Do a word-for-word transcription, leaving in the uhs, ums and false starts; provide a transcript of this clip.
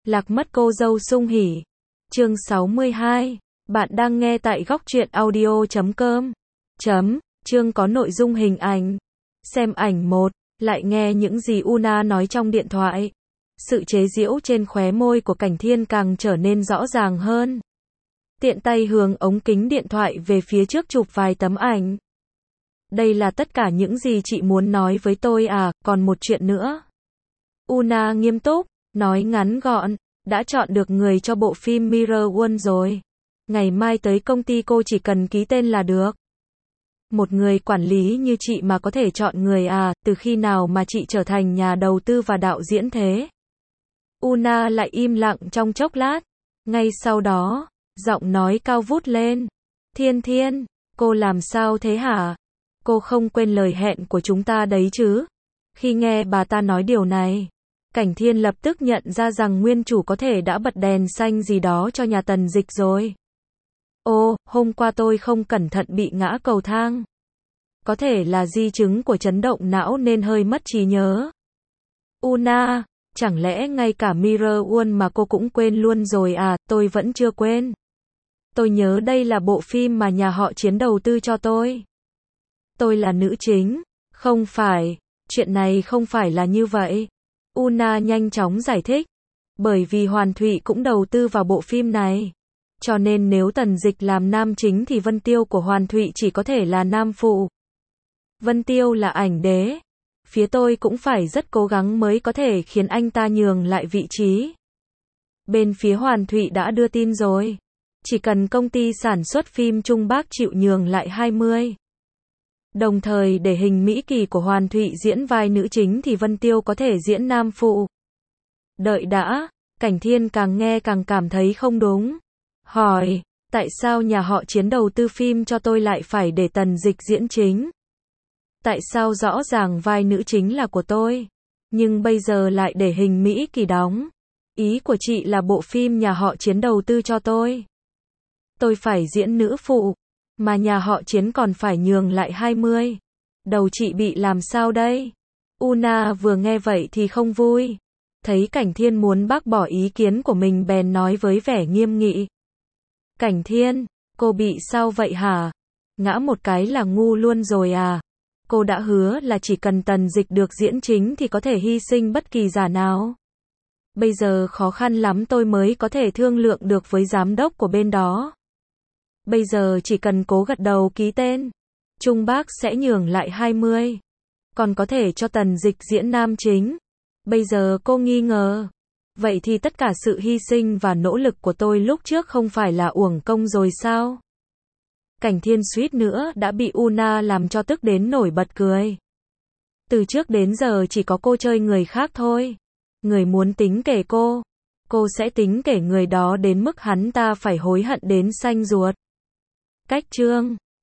Lạc mất cô dâu Sung Hỉ. Chương sáu mươi hai. Bạn đang nghe tại góc truyện audio chấm com. Chấm, chương có nội dung hình ảnh. Xem ảnh một, lại nghe những gì Una nói trong điện thoại. Sự chế giễu trên khóe môi của Cảnh Thiên càng trở nên rõ ràng hơn. Tiện tay hướng ống kính điện thoại về phía trước chụp vài tấm ảnh. Đây là tất cả những gì chị muốn nói với tôi à, còn một chuyện nữa. Una nghiêm túc, nói ngắn gọn, đã chọn được người cho bộ phim Mirror World rồi. Ngày mai tới công ty cô chỉ cần ký tên là được. Một người quản lý như chị mà có thể chọn người à, từ khi nào mà chị trở thành nhà đầu tư và đạo diễn thế? Una lại im lặng trong chốc lát. Ngay sau đó, giọng nói cao vút lên. Thiên Thiên, cô làm sao thế hả? Cô không quên lời hẹn của chúng ta đấy chứ? Khi nghe bà ta nói điều này, Cảnh Thiên lập tức nhận ra rằng nguyên chủ có thể đã bật đèn xanh gì đó cho nhà Tần Dịch rồi. Ô, hôm qua tôi không cẩn thận bị ngã cầu thang. Có thể là di chứng của chấn động não nên hơi mất trí nhớ. Una, chẳng lẽ ngay cả Mirror World mà cô cũng quên luôn rồi à? Tôi vẫn chưa quên. Tôi nhớ đây là bộ phim mà nhà họ Chiến đầu tư cho tôi. Tôi là nữ chính. Không phải, chuyện này không phải là như vậy. Una nhanh chóng giải thích. Bởi vì Hoàn Thụy cũng đầu tư vào bộ phim này. Cho nên nếu Tần Dịch làm nam chính thì Vân Tiêu của Hoàn Thụy chỉ có thể là nam phụ. Vân Tiêu là ảnh đế. Phía tôi cũng phải rất cố gắng mới có thể khiến anh ta nhường lại vị trí. Bên phía Hoàn Thụy đã đưa tin rồi. Chỉ cần công ty sản xuất phim Trung Bắc chịu nhường lại hai mươi. Đồng thời để Hình Mỹ Kỳ của Hoàn Thụy diễn vai nữ chính thì Vân Tiêu có thể diễn nam phụ. Đợi đã, Cảnh Thiên càng nghe càng cảm thấy không đúng. Hỏi, tại sao nhà họ Chiến đầu tư phim cho tôi lại phải để Tần Dịch diễn chính? Tại sao rõ ràng vai nữ chính là của tôi, nhưng bây giờ lại để Hình Mỹ Kỳ đóng? Ý của chị là bộ phim nhà họ Chiến đầu tư cho tôi. Tôi phải diễn nữ phụ, mà nhà họ Chiến còn phải nhường lại hai mươi. Đầu chị bị làm sao đây? Una vừa nghe vậy thì không vui. Thấy Cảnh Thiên muốn bác bỏ ý kiến của mình bèn nói với vẻ nghiêm nghị. Cảnh Thiên, cô bị sao vậy hả? Ngã một cái là ngu luôn rồi à? Cô đã hứa là chỉ cần Tần Dịch được diễn chính thì có thể hy sinh bất kỳ giả nào. Bây giờ khó khăn lắm tôi mới có thể thương lượng được với giám đốc của bên đó. Bây giờ chỉ cần cố gật đầu ký tên, Trung Bắc sẽ nhường lại hai mươi. Còn có thể cho Tần Dịch diễn nam chính. Bây giờ cô nghi ngờ. Vậy thì tất cả sự hy sinh và nỗ lực của tôi lúc trước không phải là uổng công rồi sao? Cảnh Thiên suýt nữa đã bị Una làm cho tức đến nổi bật cười. Từ trước đến giờ chỉ có cô chơi người khác thôi. Người muốn tính kể cô, cô sẽ tính kể người đó đến mức hắn ta phải hối hận đến xanh ruột. Cách chương